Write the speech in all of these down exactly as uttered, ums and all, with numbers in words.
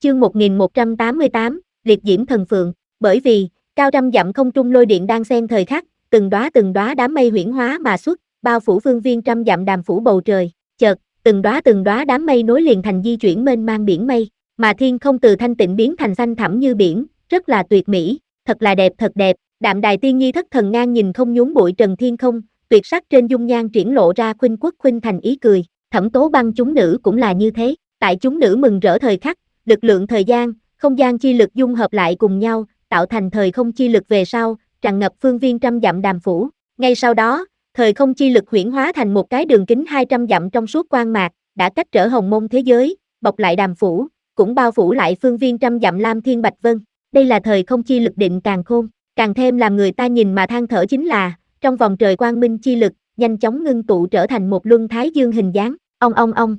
Chương một nghìn một trăm tám mươi tám, liệt diễm thần phượng, bởi vì, cao trăm dặm không trung lôi điện đang xen thời khắc, từng đóa từng đóa đám mây huyễn hóa mà xuất, bao phủ phương viên trăm dặm đàm phủ bầu trời, chợt, từng đóa từng đóa đám mây nối liền thành di chuyển mênh mang biển mây, mà thiên không từ thanh tịnh biến thành xanh thẳm như biển, rất là tuyệt mỹ, thật là đẹp thật đẹp. Đạm Đài Tiên Nhi thất thần ngang nhìn không nhún bụi trần thiên không, tuyệt sắc trên dung nhan triển lộ ra khuynh quốc khuynh thành ý cười, Thẩm Tố Băng chúng nữ cũng là như thế, tại chúng nữ mừng rỡ thời khắc, lực lượng thời gian, không gian chi lực dung hợp lại cùng nhau, tạo thành thời không chi lực về sau, tràn ngập phương viên trăm dặm đàm phủ. Ngay sau đó, thời không chi lực huyễn hóa thành một cái đường kính hai trăm dặm trong suốt quang mạc, đã cách trở hồng mông thế giới, bọc lại đàm phủ, cũng bao phủ lại phương viên trăm dặm lam thiên bạch vân. Đây là thời không chi lực định càn khôn, càng thêm làm người ta nhìn mà than thở chính là, trong vòng trời quang minh chi lực, nhanh chóng ngưng tụ trở thành một luân thái dương hình dáng, ong ong ong.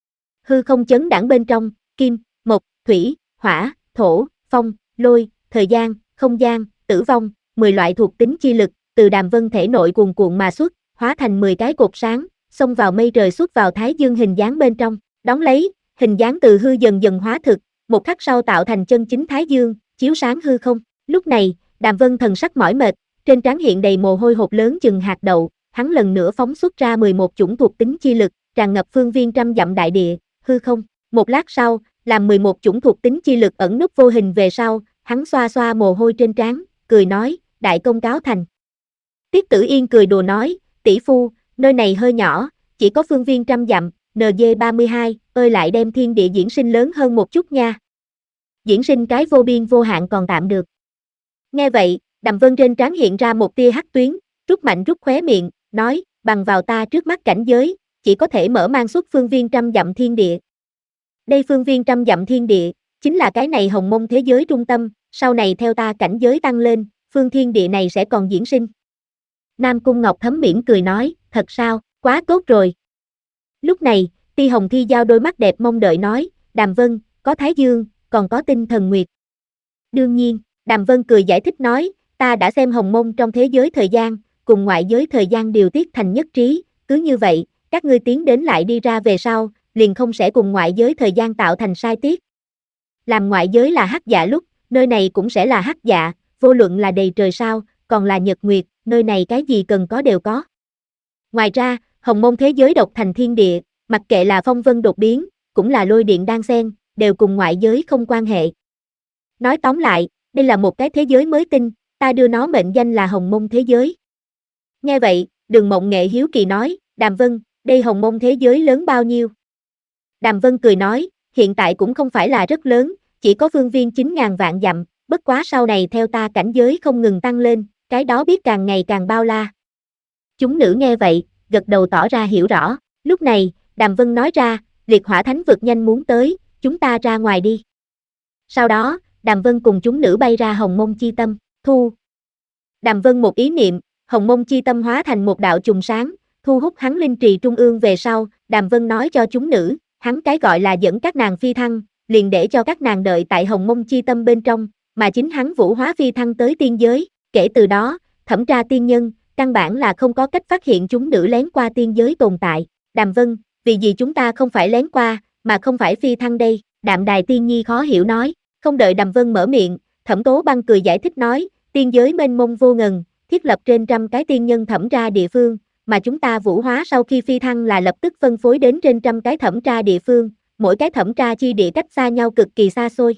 Hư không chấn đãng bên trong, kim, mộc, thủy, hỏa, thổ, phong, lôi, thời gian, không gian, tử vong, mười loại thuộc tính chi lực, từ đàm vân thể nội cuồn cuộn mà xuất, hóa thành mười cái cột sáng, xông vào mây trời xuất vào thái dương hình dáng bên trong, đón lấy, hình dáng từ hư dần dần hóa thực, một khắc sau tạo thành chân chính thái dương, chiếu sáng hư không. Lúc này, Đàm Vân thần sắc mỏi mệt, trên trán hiện đầy mồ hôi hột lớn chừng hạt đậu, hắn lần nữa phóng xuất ra mười một chủng thuộc tính chi lực, tràn ngập phương viên trăm dặm đại địa, hư không. Một lát sau, làm mười một chủng thuộc tính chi lực ẩn núp vô hình về sau, hắn xoa xoa mồ hôi trên trán, cười nói, đại công cáo thành. Tiết Tử Yên cười đùa nói, tỷ phu, nơi này hơi nhỏ, chỉ có phương viên trăm dặm, en giê ba mươi hai, ơi lại đem thiên địa diễn sinh lớn hơn một chút nha. Diễn sinh cái vô biên vô hạn còn tạm được. Nghe vậy, Đàm Vân trên trán hiện ra một tia hắc tuyến, rút mạnh rút khóe miệng, nói, bằng vào ta trước mắt cảnh giới, chỉ có thể mở mang xuất phương viên trăm dặm thiên địa. Đây phương viên trăm dặm thiên địa, chính là cái này hồng mông thế giới trung tâm, sau này theo ta cảnh giới tăng lên, phương thiên địa này sẽ còn diễn sinh. Nam Cung Ngọc Thấm mỉm cười nói, thật sao, quá tốt rồi. Lúc này, Ti Hồng Thi giao đôi mắt đẹp mong đợi nói, Đàm Vân, có Thái Dương, còn có tinh thần nguyệt. Đương nhiên, Đàm Vân cười giải thích nói, ta đã xem hồng mông trong thế giới thời gian, cùng ngoại giới thời gian điều tiết thành nhất trí, cứ như vậy, các ngươi tiến đến lại đi ra về sau, liền không sẽ cùng ngoại giới thời gian tạo thành sai tiết. Làm ngoại giới là hắc dạ lúc, nơi này cũng sẽ là hắc dạ, vô luận là đầy trời sao, còn là nhật nguyệt, nơi này cái gì cần có đều có. Ngoài ra, hồng mông thế giới độc thành thiên địa, mặc kệ là phong vân đột biến, cũng là lôi điện đan xen, đều cùng ngoại giới không quan hệ. Nói tóm lại, đây là một cái thế giới mới tinh, ta đưa nó mệnh danh là hồng mông thế giới. Nghe vậy, Đường Mộng Nghệ hiếu kỳ nói, Đàm Vân, đây hồng mông thế giới lớn bao nhiêu? Đàm Vân cười nói, hiện tại cũng không phải là rất lớn, chỉ có phương viên chín ngàn vạn dặm, bất quá sau này theo ta cảnh giới không ngừng tăng lên, cái đó biết càng ngày càng bao la. Chúng nữ nghe vậy, gật đầu tỏ ra hiểu rõ, lúc này, Đàm Vân nói ra, liệt hỏa thánh vực nhanh muốn tới, chúng ta ra ngoài đi. Sau đó, Đàm Vân cùng chúng nữ bay ra hồng mông chi tâm, thu. Đàm Vân một ý niệm, hồng mông chi tâm hóa thành một đạo chùm sáng, thu hút hắn linh trì trung ương về sau, Đàm Vân nói cho chúng nữ, hắn cái gọi là dẫn các nàng phi thăng, liền để cho các nàng đợi tại hồng mông chi tâm bên trong, mà chính hắn vũ hóa phi thăng tới tiên giới, kể từ đó, thẩm tra tiên nhân, căn bản là không có cách phát hiện chúng nữ lén qua tiên giới tồn tại. Đàm Vân, vì gì chúng ta không phải lén qua, mà không phải phi thăng đây? Đạm Đài Tiên Nhi khó hiểu nói, không đợi Đàm Vân mở miệng, Thẩm Tố Băng cười giải thích nói, tiên giới mênh mông vô ngần, thiết lập trên trăm cái tiên nhân thẩm tra địa phương, mà chúng ta vũ hóa sau khi phi thăng là lập tức phân phối đến trên trăm cái thẩm tra địa phương, mỗi cái thẩm tra chi địa cách xa nhau cực kỳ xa xôi.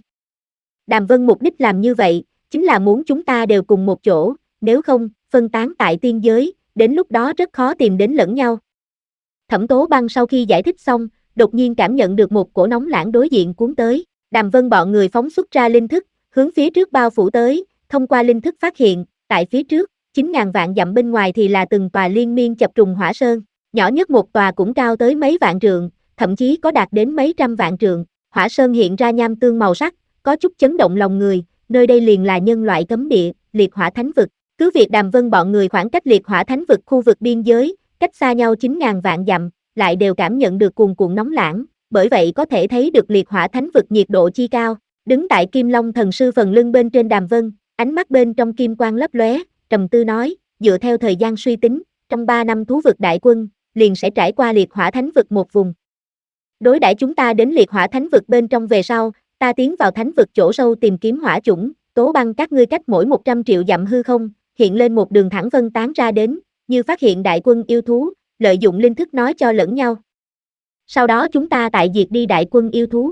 Đàm Vân mục đích làm như vậy, chính là muốn chúng ta đều cùng một chỗ, nếu không, phân tán tại tiên giới, đến lúc đó rất khó tìm đến lẫn nhau. Thẩm Tố Băng sau khi giải thích xong, đột nhiên cảm nhận được một cổ nóng lãng đối diện cuốn tới, Đàm Vân bọn người phóng xuất ra linh thức, hướng phía trước bao phủ tới, thông qua linh thức phát hiện, tại phía trước, chín ngàn vạn dặm bên ngoài thì là từng tòa liên miên chập trùng hỏa sơn, nhỏ nhất một tòa cũng cao tới mấy vạn trượng, thậm chí có đạt đến mấy trăm vạn trượng, hỏa sơn hiện ra nham tương màu sắc, có chút chấn động lòng người, nơi đây liền là nhân loại cấm địa, liệt hỏa thánh vực. Cứ việc Đàm Vân bọn người khoảng cách liệt hỏa thánh vực khu vực biên giới, cách xa nhau chín ngàn vạn dặm, lại đều cảm nhận được cuồn cuộn nóng lãng, bởi vậy có thể thấy được liệt hỏa thánh vực nhiệt độ chi cao. Đứng tại Kim Long thần sư phần lưng bên trên Đàm Vân, ánh mắt bên trong kim quang lấp lóe, trầm tư nói, dựa theo thời gian suy tính, trong ba năm thú vực đại quân, liền sẽ trải qua liệt hỏa thánh vực một vùng. Đối đãi chúng ta đến liệt hỏa thánh vực bên trong về sau, ta tiến vào thánh vực chỗ sâu tìm kiếm hỏa chủng, tố băng các ngươi cách mỗi một trăm triệu dặm hư không, hiện lên một đường thẳng vân tán ra đến, như phát hiện đại quân yêu thú, lợi dụng linh thức nói cho lẫn nhau. Sau đó chúng ta tại diệt đi đại quân yêu thú.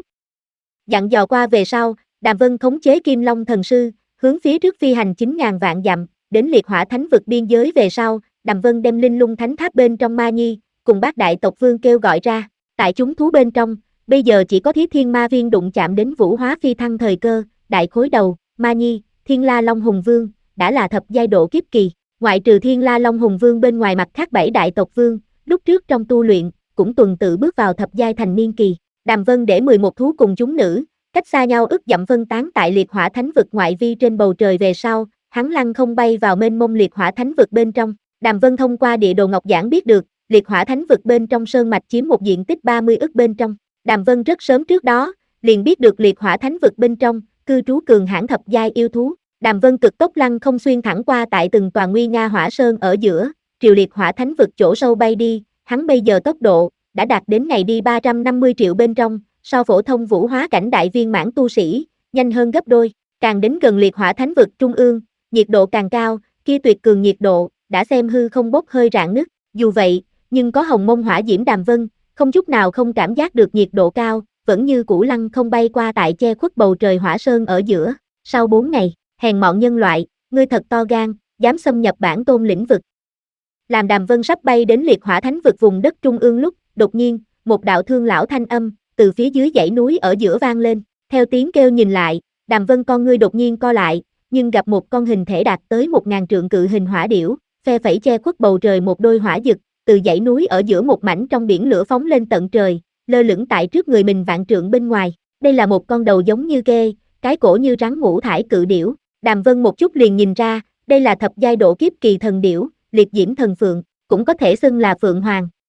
Dặn dò qua về sau, Đàm Vân khống chế Kim Long thần sư, hướng phía trước phi hành chín ngàn vạn dặm, đến liệt hỏa thánh vực biên giới về sau, Đàm Vân đem linh lung thánh tháp bên trong Ma Nhi, cùng bát đại tộc vương kêu gọi ra, tại chúng thú bên trong, bây giờ chỉ có Thí Thiên Ma Viên đụng chạm đến vũ hóa phi thăng thời cơ, đại khối đầu, Ma Nhi, Thiên La Long Hùng Vương, đã là thập giai độ kiếp kỳ, ngoại trừ Thiên La Long Hùng Vương bên ngoài mặt khác bảy đại tộc vương, lúc trước trong tu luyện, cũng tuần tự bước vào thập giai thành niên kỳ. Đàm Vân để mười một thú cùng chúng nữ, cách xa nhau ức dặm phân tán tại liệt hỏa thánh vực ngoại vi trên bầu trời về sau, hắn lăng không bay vào mênh mông liệt hỏa thánh vực bên trong. Đàm Vân thông qua địa đồ ngọc giản biết được, liệt hỏa thánh vực bên trong sơn mạch chiếm một diện tích ba mươi ức bên trong. Đàm Vân rất sớm trước đó, liền biết được liệt hỏa thánh vực bên trong, cư trú cường hãn thập giai yêu thú. Đàm Vân cực tốc lăng không xuyên thẳng qua tại từng tòa nguy nga hỏa sơn ở giữa, triều liệt hỏa thánh vực chỗ sâu bay đi, hắn bây giờ tốc độ đã đạt đến ngày đi ba trăm năm mươi triệu bên trong, so phổ thông vũ hóa cảnh đại viên mãn tu sĩ, nhanh hơn gấp đôi, càng đến gần liệt hỏa thánh vực trung ương, nhiệt độ càng cao, kia tuyệt cường nhiệt độ, đã xem hư không bốc hơi rạn nứt, dù vậy, nhưng có hồng mông hỏa diễm Đàm Vân, không chút nào không cảm giác được nhiệt độ cao, vẫn như cũ lăng không bay qua tại che khuất bầu trời hỏa sơn ở giữa, sau bốn ngày, hèn mọn nhân loại, ngươi thật to gan, dám xâm nhập bản tôn lĩnh vực. Làm Đàm Vân sắp bay đến liệt hỏa thánh vực vùng đất trung ương lúc, đột nhiên, một đạo thương lão thanh âm, từ phía dưới dãy núi ở giữa vang lên, theo tiếng kêu nhìn lại, Đàm Vân con ngươi đột nhiên co lại, nhưng gặp một con hình thể đạt tới một ngàn trượng cự hình hỏa điểu, phe phẩy che khuất bầu trời một đôi hỏa dực, từ dãy núi ở giữa một mảnh trong biển lửa phóng lên tận trời, lơ lửng tại trước người mình vạn trượng bên ngoài, đây là một con đầu giống như kê, cái cổ như rắn ngũ thải cự điểu, Đàm Vân một chút liền nhìn ra, đây là thập giai độ kiếp kỳ thần điểu, liệt diễm thần phượng, cũng có thể xưng là phượng hoàng,